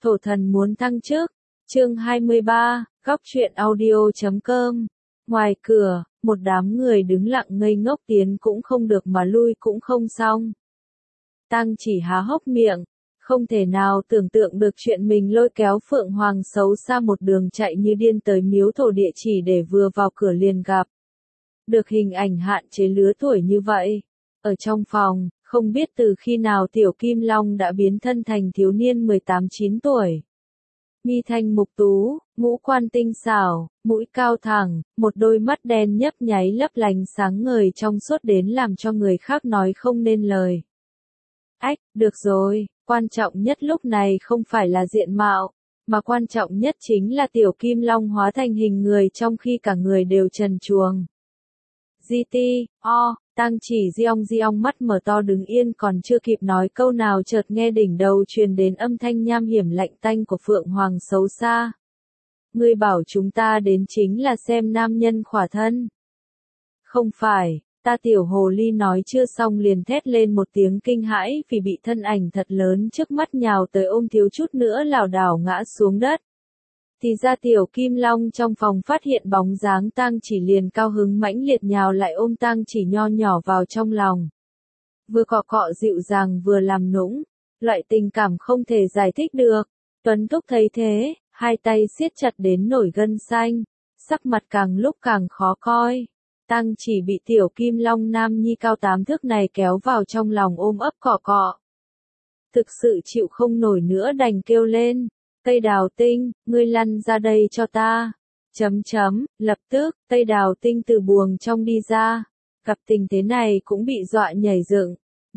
Thổ thần muốn thăng chức. Chương 23, góc truyện audio.com. Ngoài cửa, một đám người đứng lặng ngây ngốc, tiến cũng không được mà lui cũng không xong. Tang Chỉ há hốc miệng, không thể nào tưởng tượng được chuyện mình lôi kéo Phượng Hoàng xấu xa một đường chạy như điên tới miếu thổ địa chỉ để vừa vào cửa liền gặp được hình ảnh hạn chế lứa tuổi như vậy. Ở trong phòng, không biết từ khi nào Tiểu Kim Long đã biến thân thành thiếu niên 18-9 tuổi. Mi thanh mục tú, ngũ quan tinh xảo, mũi cao thẳng, một đôi mắt đen nhấp nháy lấp lánh sáng ngời trong suốt đến làm cho người khác nói không nên lời. Ách, được rồi, quan trọng nhất lúc này không phải là diện mạo, mà quan trọng nhất chính là Tiểu Kim Long hóa thành hình người trong khi cả người đều trần truồng. Tang Chỉ Giong mắt mở to đứng yên, còn chưa kịp nói câu nào chợt nghe đỉnh đầu truyền đến âm thanh nham hiểm lạnh tanh của Phượng Hoàng xấu xa. Ngươi bảo chúng ta đến chính là xem nam nhân khỏa thân. Không phải, ta Tiểu Hồ Ly nói chưa xong liền thét lên một tiếng kinh hãi vì bị thân ảnh thật lớn trước mắt nhào tới ôm, thiếu chút nữa lảo đảo ngã xuống đất. Thì ra Tiểu Kim Long trong phòng phát hiện bóng dáng Tang Chỉ liền cao hứng mãnh liệt nhào lại ôm Tang Chỉ nho nhỏ vào trong lòng. Vừa cọ cọ dịu dàng vừa làm nũng, loại tình cảm không thể giải thích được. Tuấn Thúc thấy thế, hai tay siết chặt đến nổi gân xanh, sắc mặt càng lúc càng khó coi. Tang Chỉ bị Tiểu Kim Long nam nhi cao 8 thước này kéo vào trong lòng ôm ấp cọ cọ. Thực sự chịu không nổi nữa đành kêu lên. Tây Đào Tinh, ngươi lăn ra đây cho ta. Lập tức, Tây Đào Tinh từ buồng trong đi ra. Gặp tình thế này cũng bị dọa nhảy dựng.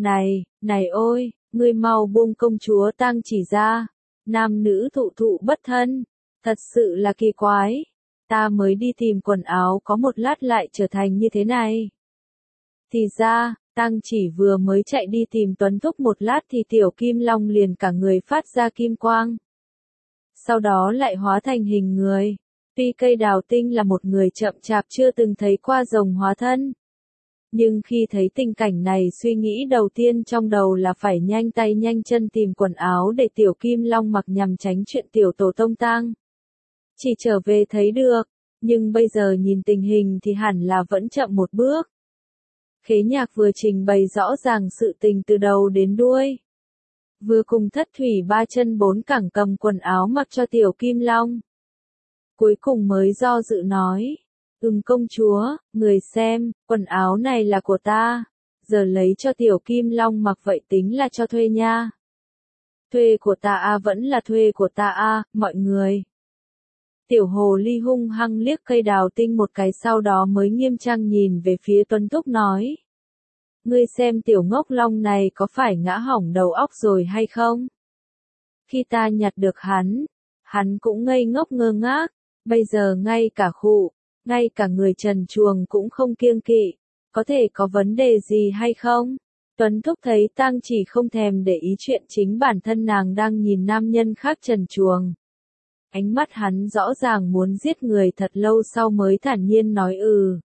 Này ôi, ngươi mau buông công chúa Tang Chỉ ra. Nam nữ thụ bất thân. Thật sự là kỳ quái. Ta mới đi tìm quần áo có một lát lại trở thành như thế này. Thì ra, Tang Chỉ vừa mới chạy đi tìm Tuấn Thúc một lát thì Tiểu Kim Long liền cả người phát ra kim quang. Sau đó lại hóa thành hình người. Tuy Cây Đào Tinh là một người chậm chạp chưa từng thấy qua rồng hóa thân, nhưng khi thấy tình cảnh này suy nghĩ đầu tiên trong đầu là phải nhanh tay nhanh chân tìm quần áo để Tiểu Kim Long mặc nhằm tránh chuyện Tiểu Tổ Tông tang Chỉ trở về thấy được, nhưng bây giờ nhìn tình hình thì hẳn là vẫn chậm một bước. Khế Nhạc vừa trình bày rõ ràng sự tình từ đầu đến đuôi. Vừa cùng Thất Thủy ba chân bốn cẳng cầm quần áo mặc cho Tiểu Kim Long. Cuối cùng mới do dự nói. Công chúa, người xem, quần áo này là của ta. Giờ lấy cho Tiểu Kim Long mặc vậy tính là cho thuê nha. Thuê của ta vẫn là thuê của ta mọi người. Tiểu Hồ Ly hung hăng liếc Cây Đào Tinh một cái, sau đó mới nghiêm trang nhìn về phía Tuấn Thúc nói. Ngươi xem tiểu ngốc long này có phải ngã hỏng đầu óc rồi hay không? Khi ta nhặt được hắn cũng ngây ngốc ngơ ngác, bây giờ ngay cả người trần truồng cũng không kiêng kỵ, có thể có vấn đề gì hay không? Tuấn Thúc thấy Tang Chỉ không thèm để ý chuyện chính bản thân nàng đang nhìn nam nhân khác trần truồng. Ánh mắt hắn rõ ràng muốn giết người, thật lâu sau mới thản nhiên nói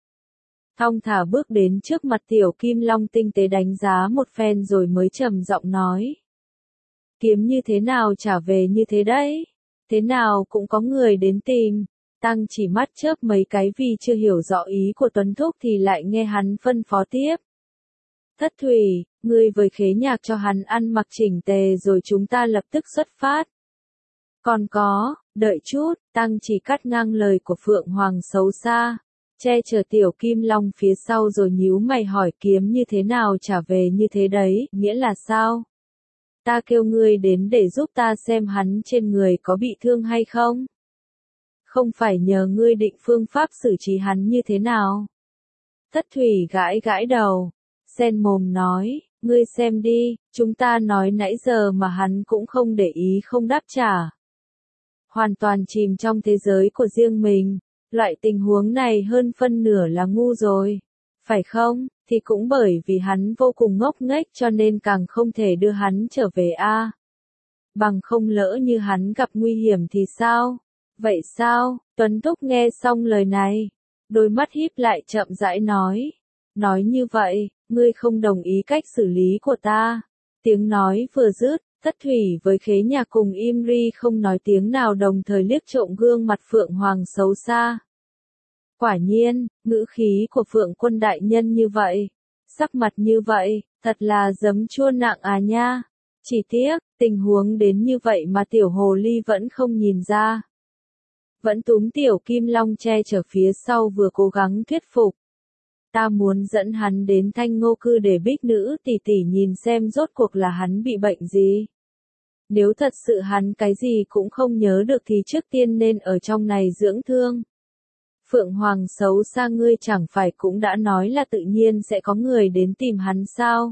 thong thả bước đến trước mặt Tiểu Kim Long, tinh tế đánh giá một phen rồi mới trầm giọng nói. Kiếm như thế nào trả về như thế đấy? Thế nào cũng có người đến tìm. Tang Chỉ mắt chớp mấy cái vì chưa hiểu rõ ý của Tuấn Thúc thì lại nghe hắn phân phó tiếp. Thất Thủy, ngươi với Khế Nhạc cho hắn ăn mặc chỉnh tề rồi chúng ta lập tức xuất phát. Còn có, đợi chút, Tang Chỉ cắt ngang lời của Phượng Hoàng xấu xa. Che chở Tiểu Kim Long phía sau rồi nhíu mày hỏi, kiếm như thế nào trả về như thế đấy, nghĩa là sao? Ta kêu ngươi đến để giúp ta xem hắn trên người có bị thương hay không? Không phải nhờ ngươi định phương pháp xử trí hắn như thế nào? Thất Thủy gãi đầu, sen mồm nói, ngươi xem đi, chúng ta nói nãy giờ mà hắn cũng không để ý, không đáp trả. Hoàn toàn chìm trong thế giới của riêng mình. Loại tình huống này hơn phân nửa là ngu rồi, phải không? Thì cũng bởi vì hắn vô cùng ngốc nghếch cho nên càng không thể đưa hắn trở về Bằng không lỡ như hắn gặp nguy hiểm thì sao? Vậy sao? Tuấn Thúc nghe xong lời này, đôi mắt híp lại chậm rãi nói. Nói như vậy, ngươi không đồng ý cách xử lý của ta. Tiếng nói vừa dứt, Tất Thủy với Khế Nhạc cùng Imri không nói tiếng nào đồng thời liếc trộm gương mặt Phượng Hoàng xấu xa. Quả nhiên, ngữ khí của Phượng Quân đại nhân như vậy, sắc mặt như vậy, thật là giấm chua nặng à nha. Chỉ tiếc, tình huống đến như vậy mà tiểu hồ ly vẫn không nhìn ra. Vẫn túm tiểu Kim Long che chở phía sau vừa cố gắng thuyết phục. Ta muốn dẫn hắn đến Thanh Ngô Cư để Bích Nữ tỷ tỷ nhìn xem rốt cuộc là hắn bị bệnh gì. Nếu thật sự hắn cái gì cũng không nhớ được thì trước tiên nên ở trong này dưỡng thương. Phượng Hoàng xấu xa, ngươi chẳng phải cũng đã nói là tự nhiên sẽ có người đến tìm hắn sao?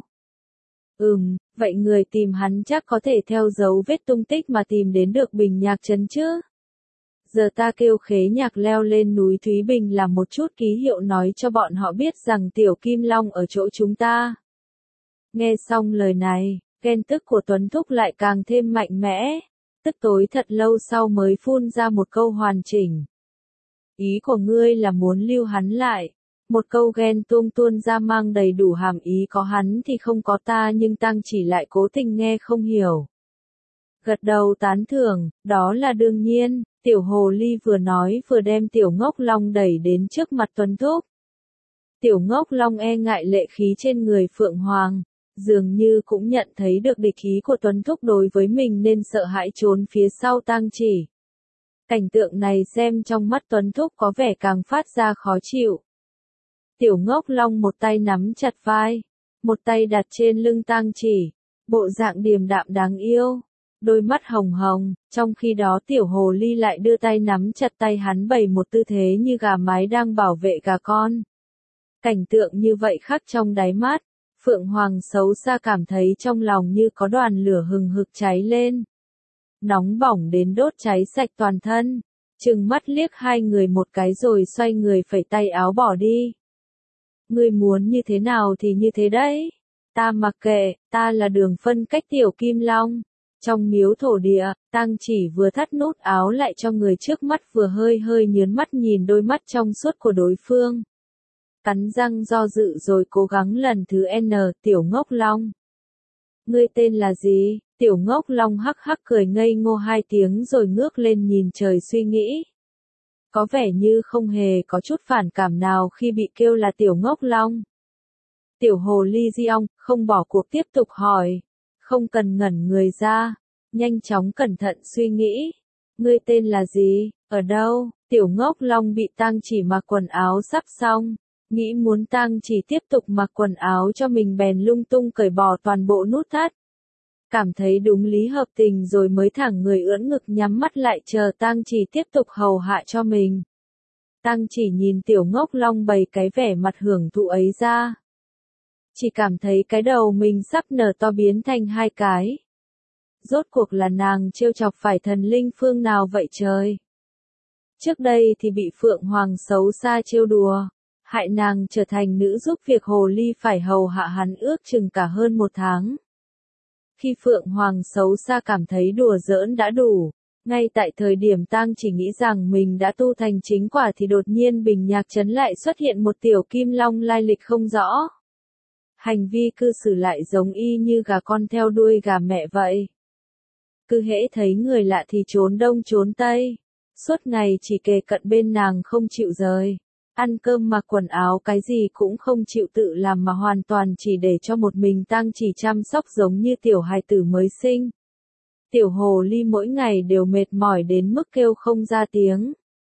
Vậy người tìm hắn chắc có thể theo dấu vết tung tích mà tìm đến được Bình Nhạc Trấn chứ? Giờ ta kêu Khế Nhạc leo lên núi Thúy Bình làm một chút ký hiệu nói cho bọn họ biết rằng tiểu Kim Long ở chỗ chúng ta. Nghe xong lời này, ghen tức của Tuấn Thúc lại càng thêm mạnh mẽ, tức tối thật lâu sau mới phun ra một câu hoàn chỉnh. Ý của ngươi là muốn lưu hắn lại. Một câu ghen tuông tuôn ra mang đầy đủ hàm ý, có hắn thì không có ta, nhưng Tăng Chỉ lại cố tình nghe không hiểu. Gật đầu tán thưởng, đó là đương nhiên, tiểu hồ ly vừa nói vừa đem tiểu Ngốc Long đẩy đến trước mặt Tuấn Thúc. Tiểu Ngốc Long e ngại lệ khí trên người Phượng Hoàng, dường như cũng nhận thấy được địch ý của Tuấn Thúc đối với mình nên sợ hãi trốn phía sau Tăng Chỉ. Cảnh tượng này xem trong mắt Tuấn Thúc có vẻ càng phát ra khó chịu. Tiểu Ngốc Long một tay nắm chặt vai, một tay đặt trên lưng Tăng Chỉ, bộ dạng điềm đạm đáng yêu, đôi mắt hồng hồng, trong khi đó tiểu hồ ly lại đưa tay nắm chặt tay hắn bày một tư thế như gà mái đang bảo vệ gà con. Cảnh tượng như vậy khắc trong đáy mắt, Phượng Hoàng xấu xa cảm thấy trong lòng như có đoàn lửa hừng hực cháy lên. Nóng bỏng đến đốt cháy sạch toàn thân, trừng mắt liếc hai người một cái rồi xoay người phẩy tay áo bỏ đi. Ngươi muốn như thế nào thì như thế đấy, ta mặc kệ, ta là đường phân cách tiểu Kim Long. Trong miếu thổ địa, Tăng Chỉ vừa thắt nút áo lại cho người trước mắt vừa hơi hơi nhớn mắt nhìn đôi mắt trong suốt của đối phương. Cắn răng do dự rồi cố gắng lần thứ N, tiểu Ngốc Long. Ngươi tên là gì? Tiểu Ngốc Long hắc hắc cười ngây ngô hai tiếng rồi ngước lên nhìn trời suy nghĩ. Có vẻ như không hề có chút phản cảm nào khi bị kêu là tiểu Ngốc Long. Tiểu hồ ly Di-ong không bỏ cuộc tiếp tục hỏi. Không cần ngẩn người ra. Nhanh chóng cẩn thận suy nghĩ. Ngươi tên là gì? Ở đâu? Tiểu Ngốc Long bị Tăng Chỉ mặc quần áo sắp xong. Nghĩ muốn Tăng Chỉ tiếp tục mặc quần áo cho mình bèn lung tung cởi bỏ toàn bộ nút thắt. Cảm thấy đúng lý hợp tình rồi mới thẳng người ưỡn ngực nhắm mắt lại chờ Tăng Chỉ tiếp tục hầu hạ cho mình. Tăng Chỉ nhìn tiểu Ngốc Long bày cái vẻ mặt hưởng thụ ấy ra. Chỉ cảm thấy cái đầu mình sắp nở to biến thành hai cái. Rốt cuộc là nàng trêu chọc phải thần linh phương nào vậy trời? Trước đây thì bị Phượng Hoàng xấu xa trêu đùa, hại nàng trở thành nữ giúp việc hồ ly phải hầu hạ hắn ước chừng cả hơn một tháng. Khi Phượng Hoàng xấu xa cảm thấy đùa giỡn đã đủ, ngay tại thời điểm Tăng Chỉ nghĩ rằng mình đã tu thành chính quả thì đột nhiên Bình Nhạc Trấn lại xuất hiện một tiểu Kim Long lai lịch không rõ. Hành vi cư xử lại giống y như gà con theo đuôi gà mẹ vậy. Cứ hễ thấy người lạ thì trốn đông trốn tây, suốt ngày chỉ kề cận bên nàng không chịu rời. Ăn cơm mặc quần áo cái gì cũng không chịu tự làm mà hoàn toàn chỉ để cho một mình Tăng Chỉ chăm sóc giống như tiểu hài tử mới sinh. Tiểu hồ ly mỗi ngày đều mệt mỏi đến mức kêu không ra tiếng.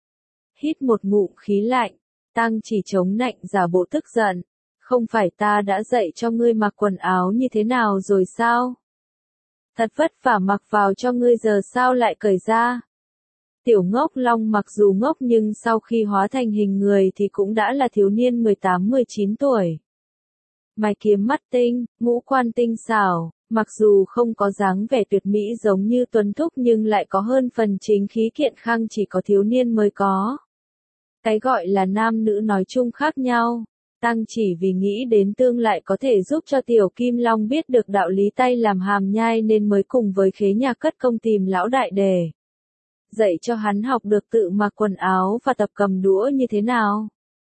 Hít một ngụm khí lạnh, Tăng Chỉ chống nạnh giả bộ tức giận. Không phải ta đã dạy cho ngươi mặc quần áo như thế nào rồi sao? Thật vất vả mặc vào cho ngươi giờ sao lại cởi ra? Tiểu Ngốc Long mặc dù ngốc nhưng sau khi hóa thành hình người thì cũng đã là thiếu niên 18-19 tuổi. Mày kiếm mắt tinh, ngũ quan tinh xảo, mặc dù không có dáng vẻ tuyệt mỹ giống như Tuấn Thúc nhưng lại có hơn phần chính khí kiện khang chỉ có thiếu niên mới có. Cái gọi là nam nữ nói chung khác nhau. Tăng Chỉ vì nghĩ đến tương lại có thể giúp cho tiểu Kim Long biết được đạo lý tay làm hàm nhai nên mới cùng với Khế Nhạc cất công tìm lão đại để dạy cho hắn học được tự mặc quần áo và tập cầm đũa như thế nào.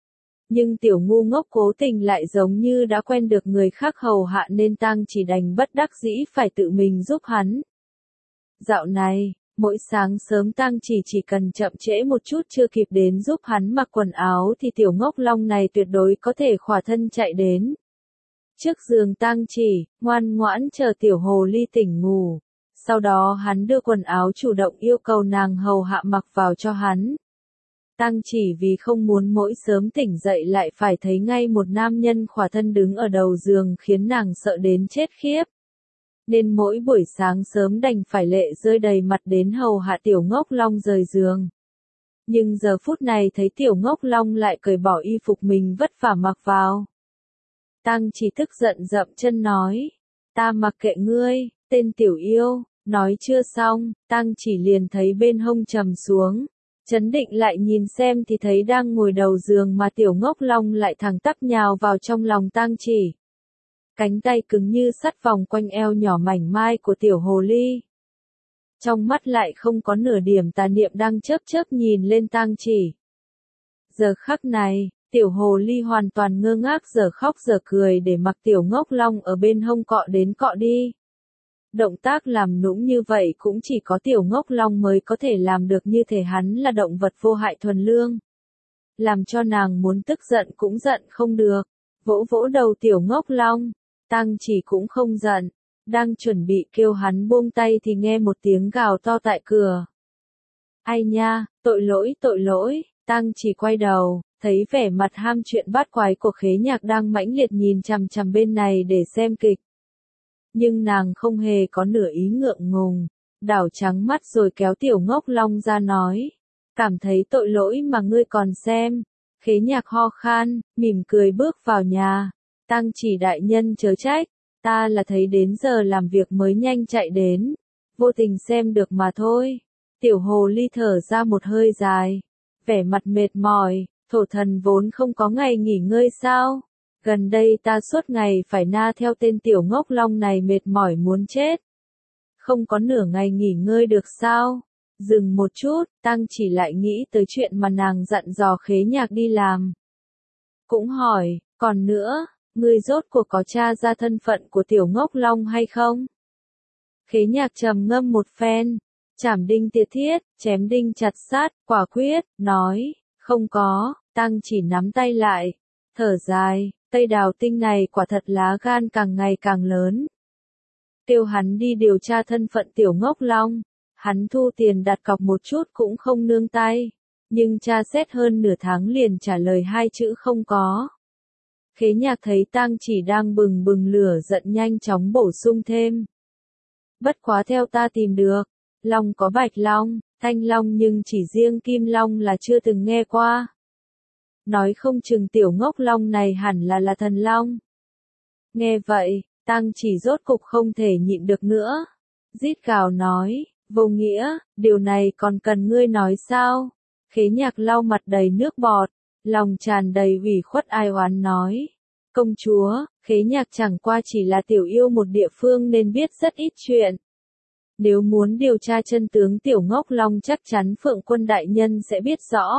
Nhưng tiểu ngu ngốc cố tình lại giống như đã quen được người khác hầu hạ nên Tang Chỉ đành bất đắc dĩ phải tự mình giúp hắn. Dạo này, mỗi sáng sớm Tang Chỉ cần chậm trễ một chút chưa kịp đến giúp hắn mặc quần áo thì tiểu ngốc long này tuyệt đối có thể khỏa thân chạy đến. Trước giường Tang Chỉ, ngoan ngoãn chờ tiểu hồ ly tỉnh ngủ. Sau đó hắn đưa quần áo chủ động yêu cầu nàng hầu hạ mặc vào cho hắn. Tang Chỉ vì không muốn mỗi sớm tỉnh dậy lại phải thấy ngay một nam nhân khỏa thân đứng ở đầu giường khiến nàng sợ đến chết khiếp. Nên mỗi buổi sáng sớm đành phải lệ rơi đầy mặt đến hầu hạ tiểu ngốc long rời giường. Nhưng giờ phút này thấy tiểu ngốc long lại cởi bỏ y phục mình vất vả mặc vào. Tang Chỉ tức giận dậm chân nói, ta mặc kệ ngươi, tên tiểu yêu. Nói chưa xong, Tang Chỉ liền thấy bên hông trầm xuống. Chấn định lại nhìn xem thì thấy đang ngồi đầu giường mà tiểu ngốc long lại thẳng tắp nhào vào trong lòng Tang Chỉ. Cánh tay cứng như sắt vòng quanh eo nhỏ mảnh mai của tiểu hồ ly. Trong mắt lại không có nửa điểm tà niệm đang chớp chớp nhìn lên Tang Chỉ. Giờ khắc này, tiểu hồ ly hoàn toàn ngơ ngác giờ khóc giờ cười để mặc tiểu ngốc long ở bên hông cọ đến cọ đi. Động tác làm nũng như vậy cũng chỉ có tiểu ngốc long mới có thể làm được, như thể hắn là động vật vô hại thuần lương. Làm cho nàng muốn tức giận cũng giận không được. Vỗ vỗ đầu tiểu ngốc long, Tang Chỉ cũng không giận. Đang chuẩn bị kêu hắn buông tay thì nghe một tiếng gào to tại cửa. Ai nha, tội lỗi, Tang Chỉ quay đầu, thấy vẻ mặt ham chuyện bát quái của Khế Nhạc đang mãnh liệt nhìn chằm chằm bên này để xem kịch. Nhưng nàng không hề có nửa ý ngượng ngùng, đảo trắng mắt rồi kéo tiểu ngốc long ra nói. Cảm thấy tội lỗi mà ngươi còn xem. Khế Nhạc ho khan, mỉm cười bước vào nhà. Tang Chỉ đại nhân chớ trách, ta là thấy đến giờ làm việc mới nhanh chạy đến. Vô tình xem được mà thôi. Tiểu hồ ly thở ra một hơi dài. Vẻ mặt mệt mỏi, thổ thần vốn không có ngày nghỉ ngơi sao? Gần đây ta suốt ngày phải na theo tên tiểu ngốc long này mệt mỏi muốn chết. Không có nửa ngày nghỉ ngơi được sao? Dừng một chút, Tang Chỉ lại nghĩ tới chuyện mà nàng dặn dò Khế Nhạc đi làm. Cũng hỏi, còn nữa, ngươi rốt cuộc có tra ra thân phận của tiểu ngốc long hay không? Khế Nhạc trầm ngâm một phen, chảm đinh tiệt thiết, chém đinh chặt sát, quả quyết, nói, không có. Tang Chỉ nắm tay lại, thở dài. Tây Đào Tinh này quả thật lá gan càng ngày càng lớn. Kêu hắn đi điều tra thân phận tiểu ngốc long. Hắn thu tiền đặt cọc một chút cũng không nương tay. Nhưng tra xét hơn nửa tháng liền trả lời 2 chữ không có. Khế Nhạc thấy Tang Chỉ đang bừng bừng lửa giận nhanh chóng bổ sung thêm. Bất quá theo ta tìm được, long có bạch long, thanh long nhưng chỉ riêng kim long là chưa từng nghe qua. Nói không chừng tiểu ngốc long này hẳn là thần long. Nghe vậy, Tang Chỉ rốt cục không thể nhịn được nữa. Rít gào nói, vô nghĩa, điều này còn cần ngươi nói sao? Khế Nhạc lau mặt đầy nước bọt, lòng tràn đầy ủy khuất ai oán nói. Công chúa, Khế Nhạc chẳng qua chỉ là tiểu yêu một địa phương nên biết rất ít chuyện. Nếu muốn điều tra chân tướng tiểu ngốc long chắc chắn Phượng Quân đại nhân sẽ biết rõ.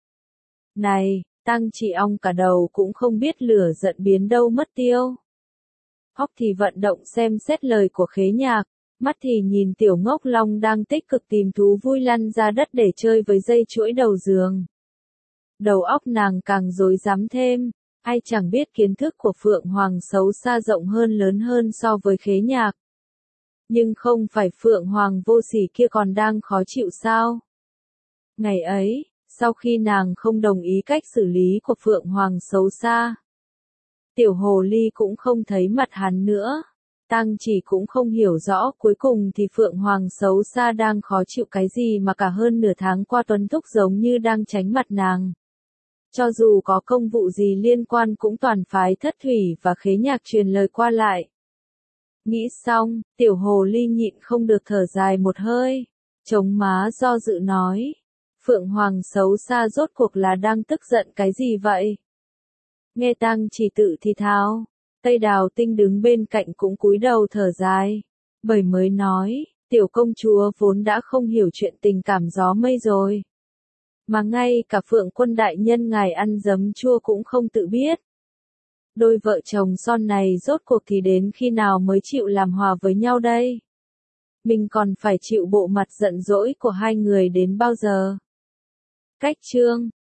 Này, Tang Chỉ ong cả đầu cũng không biết lửa giận biến đâu mất tiêu. Óc thì vận động xem xét lời của Khế Nhạc, mắt thì nhìn tiểu ngốc long đang tích cực tìm thú vui lăn ra đất để chơi với dây chuỗi đầu giường. Đầu óc nàng càng rối rắm thêm, ai chẳng biết kiến thức của Phượng Hoàng xấu xa rộng hơn lớn hơn so với Khế Nhạc. Nhưng không phải Phượng Hoàng vô sỉ kia còn đang khó chịu sao? Ngày ấy, sau khi nàng không đồng ý cách xử lý của Phượng Hoàng xấu xa, tiểu hồ ly cũng không thấy mặt hắn nữa. Tang Chỉ cũng không hiểu rõ cuối cùng thì Phượng Hoàng xấu xa đang khó chịu cái gì mà cả hơn nửa tháng qua Tuấn Thúc giống như đang tránh mặt nàng. Cho dù có công vụ gì liên quan cũng toàn phái Thất Thủy và Khế Nhạc truyền lời qua lại. Nghĩ xong, tiểu hồ ly nhịn không được thở dài một hơi, chống má do dự nói. Phượng Hoàng xấu xa rốt cuộc là đang tức giận cái gì vậy? Nghe Tang Chỉ tự thì thào, Tây Đào Tinh đứng bên cạnh cũng cúi đầu thở dài, bởi mới nói, tiểu công chúa vốn đã không hiểu chuyện tình cảm gió mây rồi. Mà ngay cả Phượng Quân đại nhân ngài ăn giấm chua cũng không tự biết. Đôi vợ chồng son này rốt cuộc thì đến khi nào mới chịu làm hòa với nhau đây? Mình còn phải chịu bộ mặt giận dỗi của hai người đến bao giờ? Cách chương